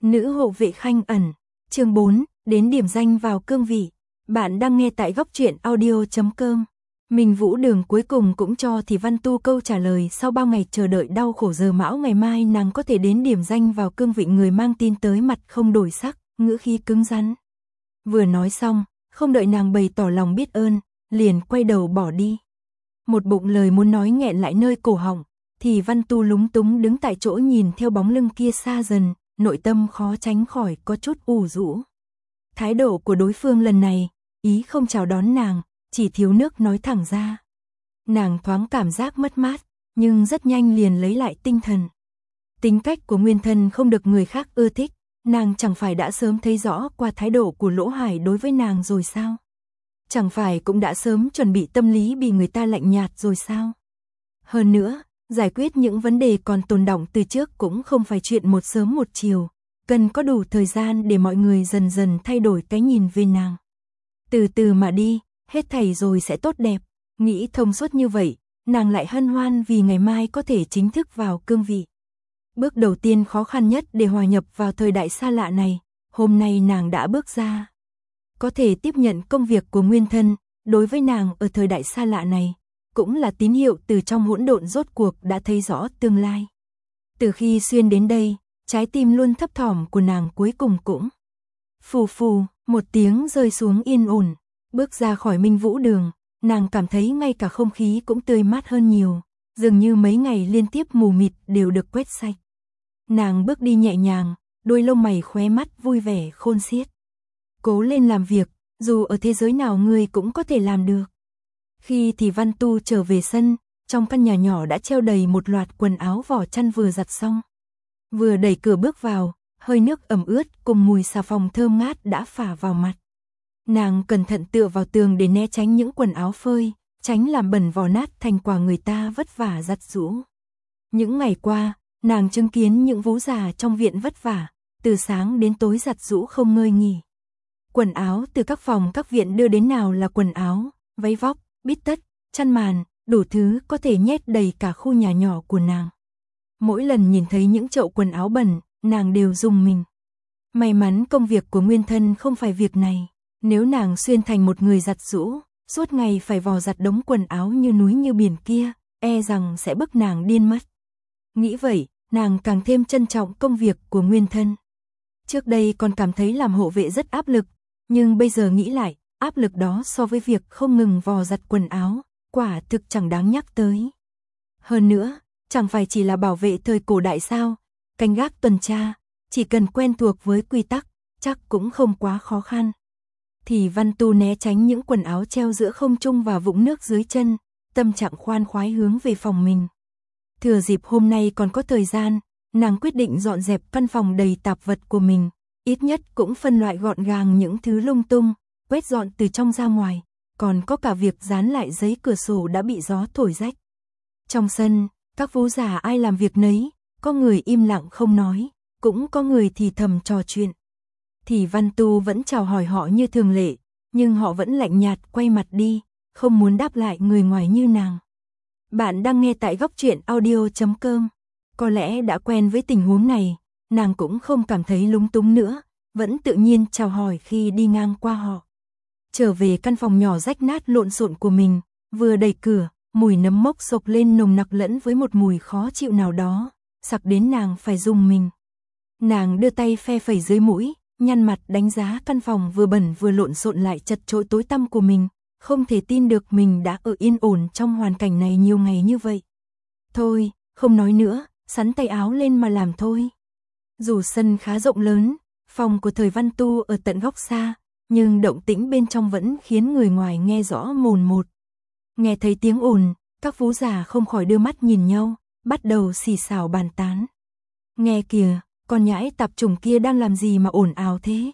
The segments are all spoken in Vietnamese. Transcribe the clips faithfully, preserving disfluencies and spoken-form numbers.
Nữ hộ vệ Khanh ẩn, chương bốn, đến điểm danh vào cương vị. Bạn đang nghe tại góc truyện audio chấm com. Minh Vũ Đường cuối cùng cũng cho Thì Văn Tu câu trả lời sau bao ngày chờ đợi đau khổ, giờ mão ngày mai nàng có thể đến điểm danh vào cương vị. Người mang tin tới mặt không đổi sắc, ngữ khí cứng rắn. Vừa nói xong, không đợi nàng bày tỏ lòng biết ơn, liền quay đầu bỏ đi. Một bụng lời muốn nói nghẹn lại nơi cổ họng, Thì Văn Tu lúng túng đứng tại chỗ nhìn theo bóng lưng kia xa dần, nội tâm khó tránh khỏi có chút ủ rũ. Thái độ của đối phương lần này, ý không chào đón nàng, chỉ thiếu nước nói thẳng ra. Nàng thoáng cảm giác mất mát, nhưng rất nhanh liền lấy lại tinh thần. Tính cách của Nguyên Thân không được người khác ưa thích, nàng chẳng phải đã sớm thấy rõ qua thái độ của Lỗ Hải đối với nàng rồi sao? Chẳng phải cũng đã sớm chuẩn bị tâm lý bị người ta lạnh nhạt rồi sao? Hơn nữa, giải quyết những vấn đề còn tồn đọng từ trước cũng không phải chuyện một sớm một chiều, cần có đủ thời gian để mọi người dần dần thay đổi cái nhìn về nàng. Từ từ mà đi, hết thảy rồi sẽ tốt đẹp. Nghĩ thông suốt như vậy, nàng lại hân hoan vì ngày mai có thể chính thức vào cương vị. Bước đầu tiên khó khăn nhất để hòa nhập vào thời đại xa lạ này, hôm nay nàng đã bước ra. Có thể tiếp nhận công việc của Nguyên Thân, đối với nàng ở thời đại xa lạ này, cũng là tín hiệu từ trong hỗn độn rốt cuộc đã thấy rõ tương lai. Từ khi xuyên đến đây, trái tim luôn thấp thỏm của nàng cuối cùng cũng phù phù, một tiếng rơi xuống yên ổn. Bước ra khỏi Minh Vũ Đường, nàng cảm thấy ngay cả không khí cũng tươi mát hơn nhiều, dường như mấy ngày liên tiếp mù mịt đều được quét sạch. Nàng bước đi nhẹ nhàng, đôi lông mày khóe mắt vui vẻ khôn xiết. Cố lên làm việc, dù ở thế giới nào ngươi cũng có thể làm được. Khi Thì Văn Tu trở về sân, trong căn nhà nhỏ đã treo đầy một loạt quần áo vỏ chăn vừa giặt xong. Vừa đẩy cửa bước vào, hơi nước ẩm ướt cùng mùi xà phòng thơm ngát đã phả vào mặt. Nàng cẩn thận tựa vào tường để né tránh những quần áo phơi, tránh làm bẩn vò nát thành quả người ta vất vả giặt giũ. Những ngày qua, nàng chứng kiến những vú già trong viện vất vả, từ sáng đến tối giặt giũ không ngơi nghỉ. Quần áo từ các phòng các viện đưa đến nào là quần áo, váy vóc, bít tất, chăn màn, đủ thứ có thể nhét đầy cả khu nhà nhỏ của nàng. Mỗi lần nhìn thấy những chậu quần áo bẩn, nàng đều rùng mình. May mắn công việc của Nguyên Thân không phải việc này. Nếu nàng xuyên thành một người giặt giũ, suốt ngày phải vò giặt đống quần áo như núi như biển kia, e rằng sẽ bức nàng điên mất. Nghĩ vậy, nàng càng thêm trân trọng công việc của Nguyên Thân. Trước đây còn cảm thấy làm hộ vệ rất áp lực, nhưng bây giờ nghĩ lại, áp lực đó so với việc không ngừng vò giặt quần áo, quả thực chẳng đáng nhắc tới. Hơn nữa, chẳng phải chỉ là bảo vệ thời cổ đại sao, canh gác tuần tra, chỉ cần quen thuộc với quy tắc, chắc cũng không quá khó khăn. Thì Văn Tu né tránh những quần áo treo giữa không trung và vũng nước dưới chân, tâm trạng khoan khoái hướng về phòng mình. Thừa dịp hôm nay còn có thời gian, nàng quyết định dọn dẹp căn phòng đầy tạp vật của mình, ít nhất cũng phân loại gọn gàng những thứ lung tung, quét dọn từ trong ra ngoài, còn có cả việc dán lại giấy cửa sổ đã bị gió thổi rách. Trong sân, các vú già ai làm việc nấy, có người im lặng không nói, cũng có người thì thầm trò chuyện. Thì Văn Tu vẫn chào hỏi họ như thường lệ, nhưng họ vẫn lạnh nhạt quay mặt đi, không muốn đáp lại người ngoài như nàng. Bạn đang nghe tại góc truyện audio chấm com. Có lẽ đã quen với tình huống này, nàng cũng không cảm thấy lúng túng nữa, vẫn tự nhiên chào hỏi khi đi ngang qua họ. Trở về căn phòng nhỏ rách nát lộn xộn của mình, vừa đẩy cửa, mùi nấm mốc xộc lên nồng nặc lẫn với một mùi khó chịu nào đó, sặc đến nàng phải rùng mình. Nàng đưa tay phe phẩy dưới mũi, nhăn mặt đánh giá căn phòng vừa bẩn vừa lộn xộn lại chật chội tối tăm của mình, không thể tin được mình đã ở yên ổn trong hoàn cảnh này nhiều ngày như vậy. Thôi, không nói nữa, sắn tay áo lên mà làm thôi. Dù sân khá rộng lớn, phòng của Thời Văn Tu ở tận góc xa, nhưng động tĩnh bên trong vẫn khiến người ngoài nghe rõ mồn một. Nghe thấy tiếng ồn, các vú già không khỏi đưa mắt nhìn nhau, bắt đầu xì xào bàn tán. Nghe kìa, con nhãi tạp chủng kia đang làm gì mà ồn ào thế?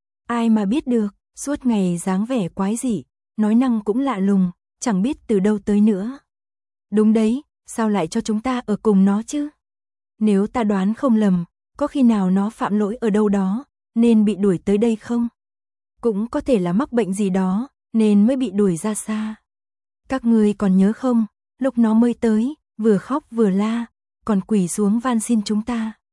Ai mà biết được, suốt ngày dáng vẻ quái dị, nói năng cũng lạ lùng, chẳng biết từ đâu tới nữa. Đúng đấy, sao lại cho chúng ta ở cùng nó chứ? Nếu ta đoán không lầm, có khi nào nó phạm lỗi ở đâu đó, nên bị đuổi tới đây không? Cũng có thể là mắc bệnh gì đó, nên mới bị đuổi ra xa. Các ngươi còn nhớ không, lúc nó mới tới, vừa khóc vừa la, còn quỳ xuống van xin chúng ta.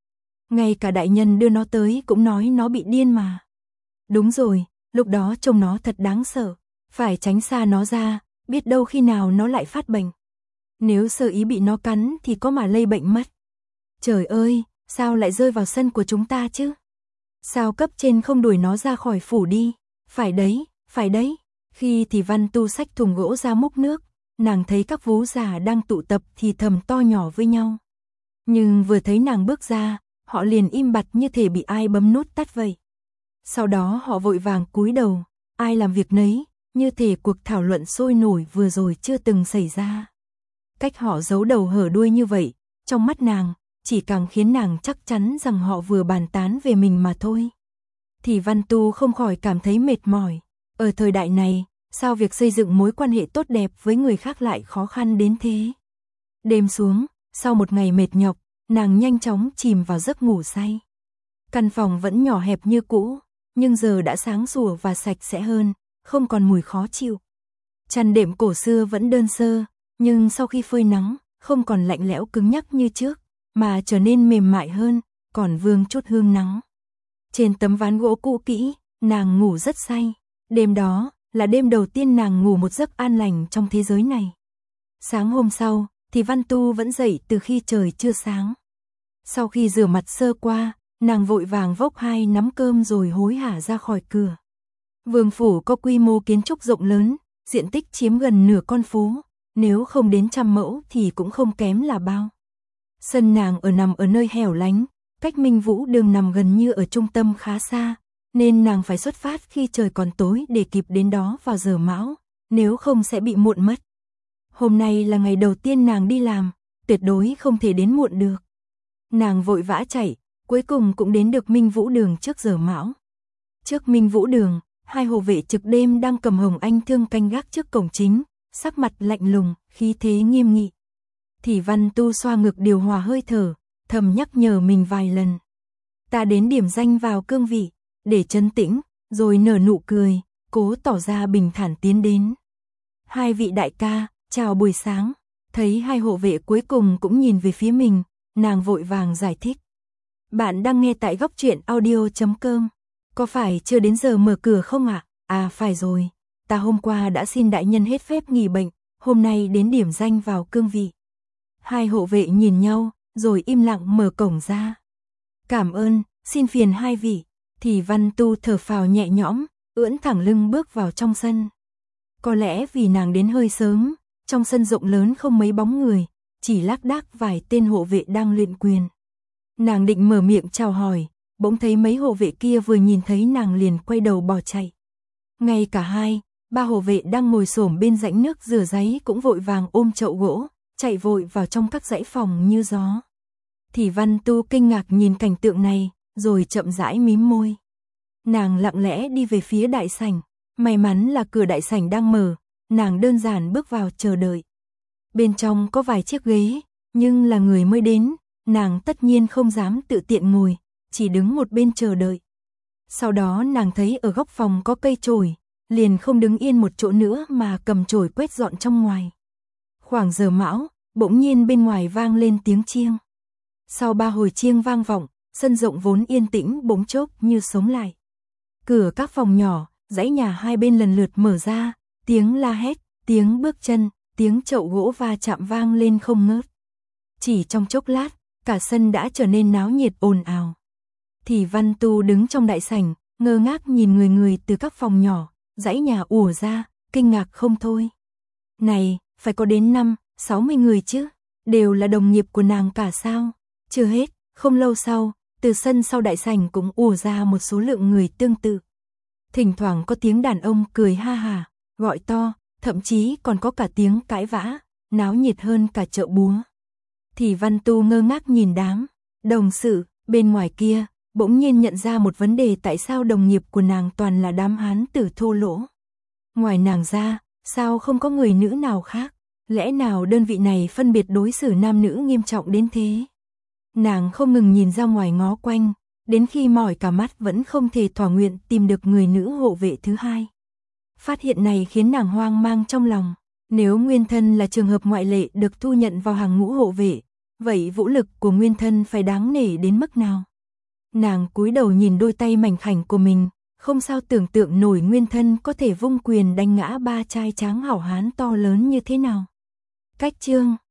Ngay cả đại nhân đưa nó tới cũng nói nó bị điên mà. Đúng rồi, lúc đó trông nó thật đáng sợ, phải tránh xa nó ra, biết đâu khi nào nó lại phát bệnh. Nếu sơ ý bị nó cắn thì có mà lây bệnh mất. Trời ơi, sao lại rơi vào sân của chúng ta chứ? Sao cấp trên không đuổi nó ra khỏi phủ đi? Phải đấy, phải đấy. Khi thì Văn Tu xách thùng gỗ ra múc nước, nàng thấy các vú già đang tụ tập thì thầm to nhỏ với nhau. Nhưng vừa thấy nàng bước ra, họ liền im bặt như thể bị ai bấm nút tắt vậy. Sau đó họ vội vàng cúi đầu, ai làm việc nấy, như thể cuộc thảo luận sôi nổi vừa rồi chưa từng xảy ra. Cách họ giấu đầu hở đuôi như vậy, trong mắt nàng, chỉ càng khiến nàng chắc chắn rằng họ vừa bàn tán về mình mà thôi. Thì Văn Tu không khỏi cảm thấy mệt mỏi. Ở thời đại này, sao việc xây dựng mối quan hệ tốt đẹp với người khác lại khó khăn đến thế? Đêm xuống, sau một ngày mệt nhọc, nàng nhanh chóng chìm vào giấc ngủ say. Căn phòng vẫn nhỏ hẹp như cũ, nhưng giờ đã sáng sủa và sạch sẽ hơn, không còn mùi khó chịu. Chăn đệm cổ xưa vẫn đơn sơ, nhưng sau khi phơi nắng, không còn lạnh lẽo cứng nhắc như trước, mà trở nên mềm mại hơn, còn vương chút hương nắng. Trên tấm ván gỗ cũ kỹ, nàng ngủ rất say. Đêm đó là đêm đầu tiên nàng ngủ một giấc an lành trong thế giới này. Sáng hôm sau, thì Văn Tu vẫn dậy từ khi trời chưa sáng. Sau khi rửa mặt sơ qua, nàng vội vàng vốc hai nắm cơm rồi hối hả ra khỏi cửa. Vương phủ có quy mô kiến trúc rộng lớn, diện tích chiếm gần nửa con phố, nếu không đến trăm mẫu thì cũng không kém là bao. Sân nàng ở nằm ở nơi hẻo lánh, cách Minh Vũ Đường nằm gần như ở trung tâm khá xa, nên nàng phải xuất phát khi trời còn tối để kịp đến đó vào giờ mão, nếu không sẽ bị muộn mất. Hôm nay là ngày đầu tiên nàng đi làm, tuyệt đối không thể đến muộn được. Nàng vội vã chạy, cuối cùng cũng đến được Minh Vũ Đường trước giờ mão. Trước Minh Vũ Đường, hai hộ vệ trực đêm đang cầm hồng anh thương canh gác trước cổng chính, sắc mặt lạnh lùng, khí thế nghiêm nghị. Thì Văn Tu xoa ngực điều hòa hơi thở, thầm nhắc nhở mình vài lần. Ta đến điểm danh vào cương vị, để trấn tĩnh, rồi nở nụ cười, cố tỏ ra bình thản tiến đến. Hai vị đại ca, chào buổi sáng. Thấy hai hộ vệ cuối cùng cũng nhìn về phía mình, nàng vội vàng giải thích. Bạn đang nghe tại góc truyện audio chấm com. Có phải chưa đến giờ mở cửa không ạ? À? à phải rồi, ta hôm qua đã xin đại nhân hết phép nghỉ bệnh, hôm nay đến điểm danh vào cương vị. Hai hộ vệ nhìn nhau, rồi im lặng mở cổng ra. Cảm ơn, xin phiền hai vị. Thì Văn Tu thở phào nhẹ nhõm, ưỡn thẳng lưng bước vào trong sân. Có lẽ vì nàng đến hơi sớm, trong sân rộng lớn không mấy bóng người, chỉ lác đác vài tên hộ vệ đang luyện quyền. Nàng định mở miệng chào hỏi, bỗng thấy mấy hộ vệ kia vừa nhìn thấy nàng liền quay đầu bỏ chạy. Ngay cả hai, ba hộ vệ đang ngồi xổm bên rãnh nước rửa ráy cũng vội vàng ôm chậu gỗ, chạy vội vào trong các dãy phòng như gió. Thì Văn Tu kinh ngạc nhìn cảnh tượng này, rồi chậm rãi mím môi. Nàng lặng lẽ đi về phía đại sảnh, may mắn là cửa đại sảnh đang mở, nàng đơn giản bước vào chờ đợi. Bên trong có vài chiếc ghế, nhưng là người mới đến, nàng tất nhiên không dám tự tiện ngồi, chỉ đứng một bên chờ đợi. Sau đó nàng thấy ở góc phòng có cây chổi, liền không đứng yên một chỗ nữa mà cầm chổi quét dọn trong ngoài. Khoảng giờ mão, bỗng nhiên bên ngoài vang lên tiếng chiêng. Sau ba hồi chiêng vang vọng, sân rộng vốn yên tĩnh bỗng chốc như sống lại. Cửa các phòng nhỏ, dãy nhà hai bên lần lượt mở ra, tiếng la hét, tiếng bước chân, tiếng chậu gỗ va chạm vang lên không ngớt. Chỉ trong chốc lát, cả sân đã trở nên náo nhiệt ồn ào. Thì Văn Tu đứng trong đại sảnh, ngơ ngác nhìn người người từ các phòng nhỏ, dãy nhà ùa ra, kinh ngạc không thôi. Này, phải có đến năm, sáu mươi người chứ, đều là đồng nghiệp của nàng cả sao? Chưa hết, không lâu sau, từ sân sau đại sảnh cũng ùa ra một số lượng người tương tự. Thỉnh thoảng có tiếng đàn ông cười ha hà, gọi to, thậm chí còn có cả tiếng cãi vã, náo nhiệt hơn cả chợ búa. Thì Văn Tu ngơ ngác nhìn đám đồng sự bên ngoài kia, bỗng nhiên nhận ra một vấn đề, tại sao đồng nghiệp của nàng toàn là đám hán tử thô lỗ. Ngoài nàng ra, sao không có người nữ nào khác? Lẽ nào đơn vị này phân biệt đối xử nam nữ nghiêm trọng đến thế? Nàng không ngừng nhìn ra ngoài ngó quanh, đến khi mỏi cả mắt vẫn không thể thỏa nguyện tìm được người nữ hộ vệ thứ hai. Phát hiện này khiến nàng hoang mang trong lòng. Nếu Nguyên Thân là trường hợp ngoại lệ được thu nhận vào hàng ngũ hộ vệ, vậy vũ lực của Nguyên Thân phải đáng nể đến mức nào? Nàng cúi đầu nhìn đôi tay mảnh khảnh của mình, không sao tưởng tượng nổi nguyên thân có thể vung quyền đánh ngã ba trai tráng hảo hán to lớn như thế nào. Cách chương